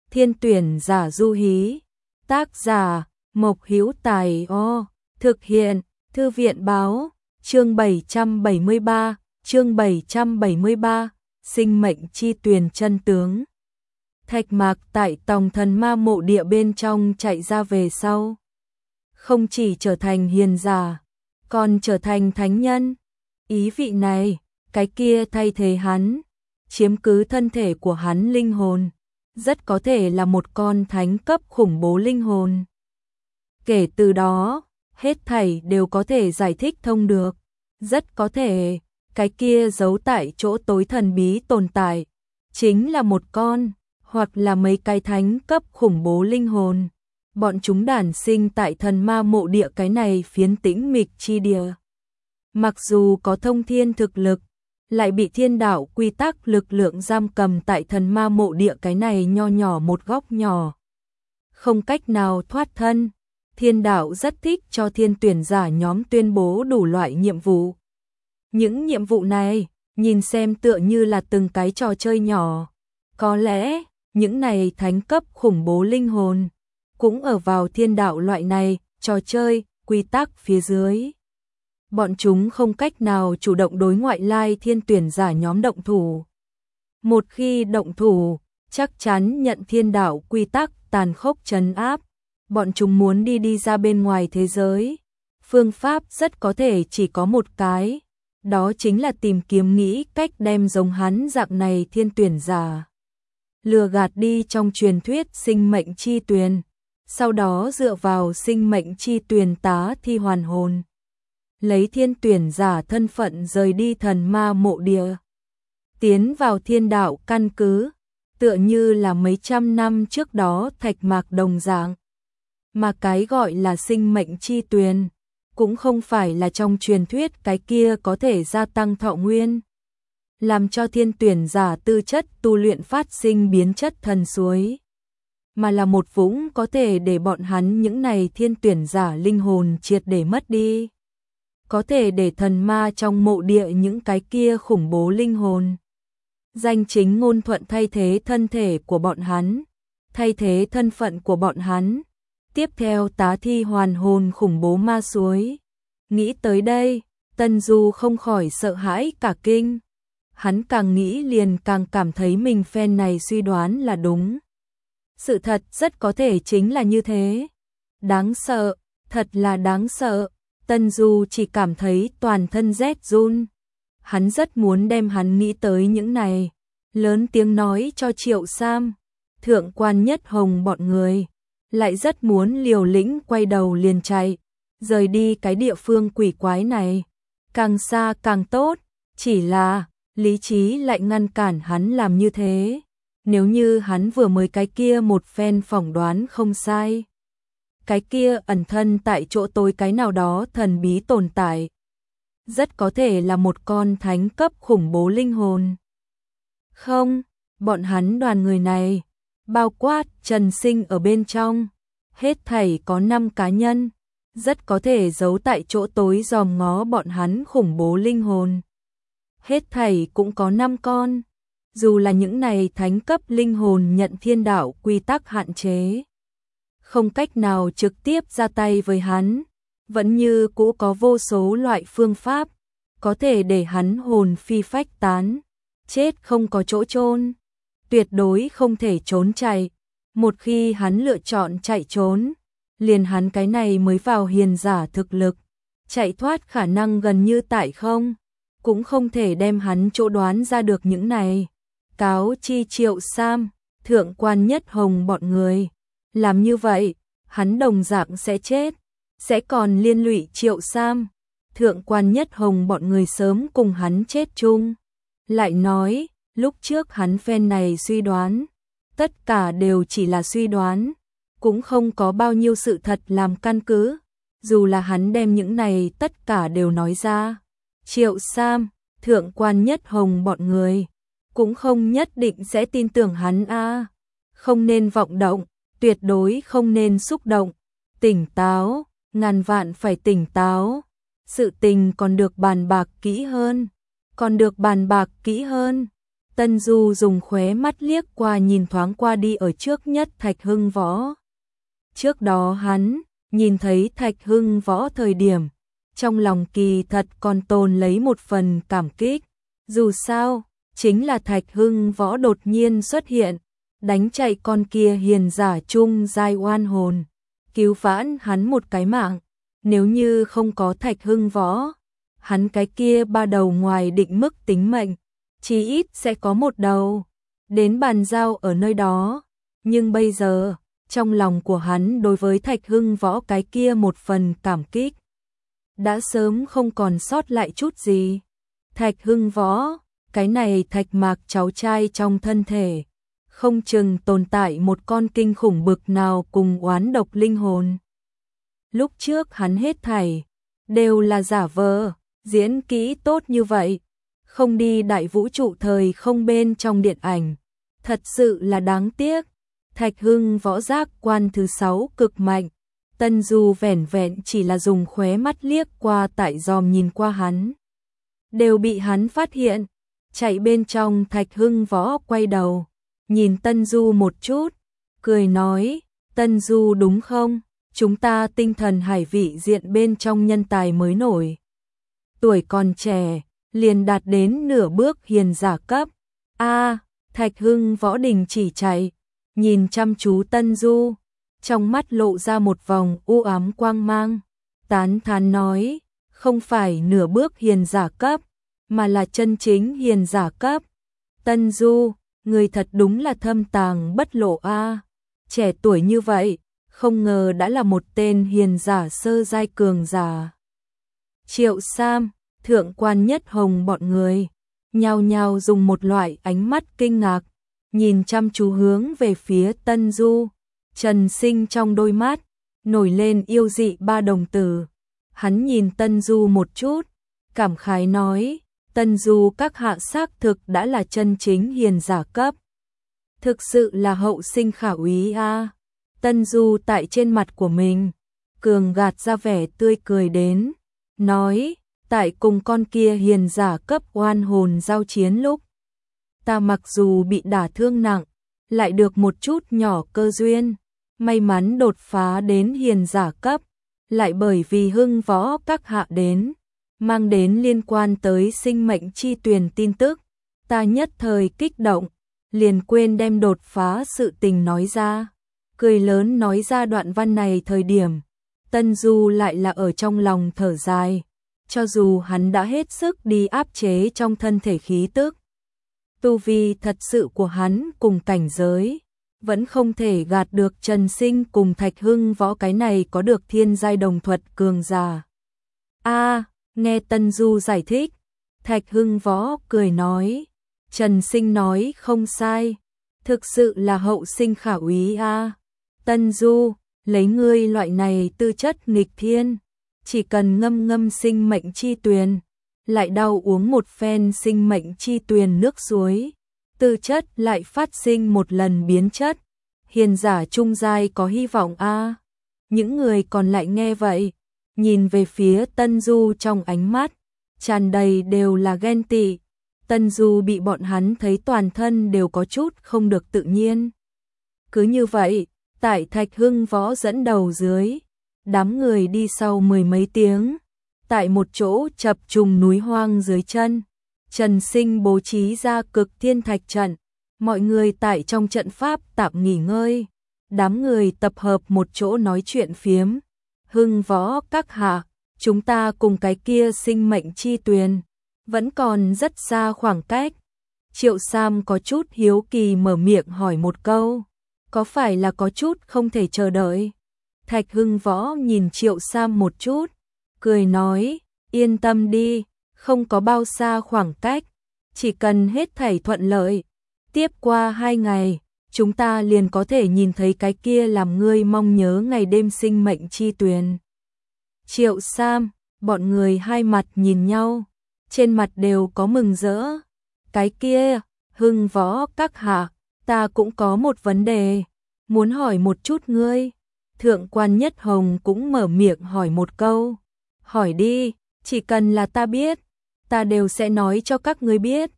Thiên tuyển giả Du Hí. Tác giả Mộc Hữu Tài. Thực hiện Thư viện báo. Chương 773, Sinh mệnh chi tuyền chân tướng. Thạch Mạc tại Tòng Thần Ma mộ địa bên trong chạy ra về sau, không chỉ trở thành hiền giả, còn trở thành thánh nhân. Ý vị này, cái kia thay thế hắn, chiếm cứ thân thể của hắn linh hồn, rất có thể là một con thánh cấp khủng bố linh hồn. Kể từ đó, hết thảy đều có thể giải thích thông được. Rất có thể, cái kia giấu tại chỗ tối thần bí tồn tại, chính là một con, hoặc là mấy cái thánh cấp khủng bố linh hồn. Bọn chúng đản sinh tại thần ma mộ địa cái này phiến tĩnh mịch chi địa. Mặc dù có thông thiên thực lực, lại bị thiên đạo quy tắc lực lượng giam cầm tại thần ma mộ địa cái này nho nhỏ một góc nhỏ. Không cách nào thoát thân. Thiên đạo rất thích cho thiên tuyển giả nhóm tuyên bố đủ loại nhiệm vụ. Những nhiệm vụ này, nhìn xem tựa như là từng cái trò chơi nhỏ. Có lẽ, những này thánh cấp khủng bố linh hồn, cũng ở vào thiên đạo loại này, trò chơi, quy tắc phía dưới. Bọn chúng không cách nào chủ động đối ngoại lai thiên tuyển giả nhóm động thủ. Một khi động thủ, chắc chắn nhận thiên đạo quy tắc tàn khốc trấn áp. Bọn chúng muốn đi ra bên ngoài thế giới. Phương pháp rất có thể chỉ có một cái, đó chính là tìm kiếm nghĩ cách đem giống hắn dạng này thiên tuyển giả lừa gạt đi trong truyền thuyết sinh mệnh chi tuyền, sau đó dựa vào sinh mệnh chi tuyền tá thi hoàn hồn, lấy thiên tuyển giả thân phận rời đi thần ma mộ địa, tiến vào thiên đạo căn cứ, tựa như là mấy trăm năm trước đó Thạch Mạc đồng dạng. Mà cái gọi là sinh mệnh chi tuyền, cũng không phải là trong truyền thuyết cái kia có thể gia tăng thọ nguyên, làm cho thiên tuyển giả tư chất tu luyện phát sinh biến chất thần suối, mà là một vũng có thể để bọn hắn những này thiên tuyển giả linh hồn triệt để mất đi. Có thể để thần ma trong mộ địa những cái kia khủng bố linh hồn. Danh chính ngôn thuận thay thế thân thể của bọn hắn, thay thế thân phận của bọn hắn. Tiếp theo tá thi hoàn hồn khủng bố ma suối. Nghĩ tới đây, Tân Du không khỏi sợ hãi cả kinh. Hắn càng nghĩ liền càng cảm thấy mình phen này suy đoán là đúng. Sự thật rất có thể chính là như thế. Đáng sợ, thật là đáng sợ. Tân Du chỉ cảm thấy toàn thân rét run. Hắn rất muốn đem hắn nghĩ tới những này, lớn tiếng nói cho Triệu Sam, Thượng Quan Nhất Hồng bọn người. Lại rất muốn liều lĩnh quay đầu liền chạy, rời đi cái địa phương quỷ quái này, càng xa càng tốt, chỉ là lý trí lại ngăn cản hắn làm như thế. Nếu như hắn vừa mới cái kia một phen phỏng đoán không sai, cái kia ẩn thân tại chỗ tối cái nào đó thần bí tồn tại, rất có thể là một con thánh cấp khủng bố linh hồn. Không, bọn hắn đoàn người này, bao quát Trần Sinh ở bên trong, hết thảy có 5 cá nhân, rất có thể giấu tại chỗ tối dòm ngó bọn hắn khủng bố linh hồn. Hết thảy cũng có 5 con, dù là những này thánh cấp linh hồn nhận thiên đạo quy tắc hạn chế, không cách nào trực tiếp ra tay với hắn, vẫn như cũ có vô số loại phương pháp, có thể để hắn hồn phi phách tán, chết không có chỗ chôn, tuyệt đối không thể trốn chạy. Một khi hắn lựa chọn chạy trốn, liền hắn cái này mới vào hiền giả thực lực, chạy thoát khả năng gần như tại không, cũng không thể đem hắn chỗ đoán ra được những này. Cáo chi Triệu Sam, Thượng Quan Nhất Hồng bọn người, làm như vậy, hắn đồng dạng sẽ chết, sẽ còn liên lụy Triệu Sam, Thượng Quan Nhất Hồng bọn người sớm cùng hắn chết chung. Lại nói, lúc trước hắn phen này suy đoán, tất cả đều chỉ là suy đoán, cũng không có bao nhiêu sự thật làm căn cứ, dù là hắn đem những này tất cả đều nói ra. Triệu Sam, Thượng Quan Nhất Hồng bọn người, cũng không nhất định sẽ tin tưởng hắn a. Không nên vọng động, tuyệt đối không nên xúc động, tỉnh táo, ngàn vạn phải tỉnh táo. Sự tình còn được bàn bạc kỹ hơn, Tân Du dùng khóe mắt liếc qua nhìn thoáng qua đi ở trước nhất Thạch Hưng Võ. Trước đó hắn nhìn thấy Thạch Hưng Võ thời điểm, trong lòng kỳ thật còn tồn lấy một phần cảm kích. Dù sao, chính là Thạch Hưng Võ đột nhiên xuất hiện, đánh chạy con kia hiền giả trung giai oan hồn, cứu vãn hắn một cái mạng. Nếu như không có Thạch Hưng Võ, hắn cái kia ba đầu ngoài định mức tính mệnh, chí ít sẽ có một đầu đến bàn giao ở nơi đó. Nhưng bây giờ, trong lòng của hắn đối với Thạch Hưng Võ cái kia một phần cảm kích đã sớm không còn sót lại chút gì. Thạch Hưng Võ, cái này Thạch Mạc cháu trai trong thân thể, không chừng tồn tại một con kinh khủng bực nào cùng oán độc linh hồn. Lúc trước hắn hết thảy đều là giả vờ, diễn kỹ tốt như vậy, không đi đại vũ trụ thời không bên trong điện ảnh, thật sự là đáng tiếc. Thạch Hưng Võ giác quan thứ 6 cực mạnh, Tân Du vẻn vẹn chỉ là dùng khóe mắt liếc qua tại dòm nhìn qua hắn, đều bị hắn phát hiện. Chạy bên trong Thạch Hưng Võ quay đầu, nhìn Tân Du một chút, cười nói, Tân Du đúng không? Chúng ta tinh thần hải vị diện bên trong nhân tài mới nổi. Tuổi còn trẻ, liền đạt đến nửa bước hiền giả cấp. Thạch Hưng Võ đình chỉ chạy, nhìn chăm chú Tân Du, trong mắt lộ ra một vòng u ám quang mang, tán thán nói, không phải nửa bước hiền giả cấp, mà là chân chính hiền giả cấp. Tân Du, người thật đúng là thâm tàng bất lộ a. Trẻ tuổi như vậy, không ngờ đã là một tên hiền giả sơ giai cường giả. Triệu Sam, Thượng quan Nhất Hồng bọn người nhao nhao dùng một loại ánh mắt kinh ngạc nhìn chăm chú hướng về phía Tân Du. Trần Sinh trong đôi mắt nổi lên yêu dị ba đồng tử. Hắn nhìn Tân Du một chút, cảm khái nói, Tân Du các hạ xác thực đã là chân chính hiền giả cấp. Thực sự là hậu sinh khả úy a. Tân Du tại trên mặt của mình cường gạt ra vẻ tươi cười đến, nói, tại cùng con kia hiền giả cấp oan hồn giao chiến lúc, ta mặc dù bị đả thương nặng, lại được một chút nhỏ cơ duyên, may mắn đột phá đến hiền giả cấp, lại bởi vì Hưng Võ các hạ đến, mang đến liên quan tới sinh mệnh chi tuyền tin tức, ta nhất thời kích động, liền quên đem đột phá sự tình nói ra. Cười lớn nói ra đoạn văn này thời điểm, Tân Du lại là ở trong lòng thở dài, cho dù hắn đã hết sức đi áp chế trong thân thể khí tức, tu vi thật sự của hắn cùng cảnh giới, vẫn không thể gạt được Trần Sinh cùng Thạch Hưng Võ cái này có được thiên giai đồng thuật cường giả. Nghe Tân Du giải thích, Thạch Hưng Võ cười nói, Trần Sinh nói không sai, thực sự là hậu sinh khả úy a. Tân Du, lấy ngươi loại này tư chất nghịch thiên, chỉ cần ngâm ngâm sinh mệnh chi tuyền, lại đau uống một phen sinh mệnh chi tuyền nước suối, tư chất lại phát sinh một lần biến chất, hiền giả trung giai có hy vọng a. Những người còn lại nghe vậy, nhìn về phía Tân Du trong ánh mắt tràn đầy đều là ghen tị. Tân Du bị bọn hắn thấy toàn thân đều có chút không được tự nhiên. Cứ như vậy, tại Thạch Hưng Võ dẫn đầu dưới, đám người đi sau mười mấy tiếng, tại một chỗ chập trùng núi hoang dưới chân, Trần Sinh bố trí ra cực thiên thạch trận, mọi người tại trong trận pháp tạm nghỉ ngơi, đám người tập hợp một chỗ nói chuyện phiếm. Hưng Võ các hạ, chúng ta cùng cái kia sinh mệnh chi tuyền vẫn còn rất xa khoảng cách. Triệu Sam có chút hiếu kỳ mở miệng hỏi một câu, có phải là có chút không thể chờ đợi? Thạch Hưng Võ nhìn Triệu Sam một chút, cười nói, yên tâm đi, không có bao xa khoảng cách, chỉ cần hết thảy thuận lợi, tiếp qua 2 ngày, chúng ta liền có thể nhìn thấy cái kia làm ngươi mong nhớ ngày đêm sinh mệnh chi tuyền. Triệu Sam, bọn người hai mặt nhìn nhau, trên mặt đều có mừng rỡ. Cái kia, Hưng Võ các hạ, ta cũng có một vấn đề, muốn hỏi một chút ngươi. Thượng quan Nhất Hồng cũng mở miệng hỏi một câu. Hỏi đi, chỉ cần là ta biết, ta đều sẽ nói cho các ngươi biết.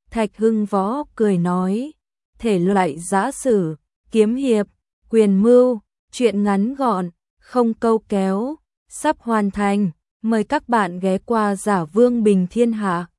Thạch Hưng Võ cười nói, thể loại giã sử, kiếm hiệp, quyền mưu, truyện ngắn gọn, không câu kéo, sắp hoàn thành, mời các bạn ghé qua Giả Vương Bình Thiên Hạ.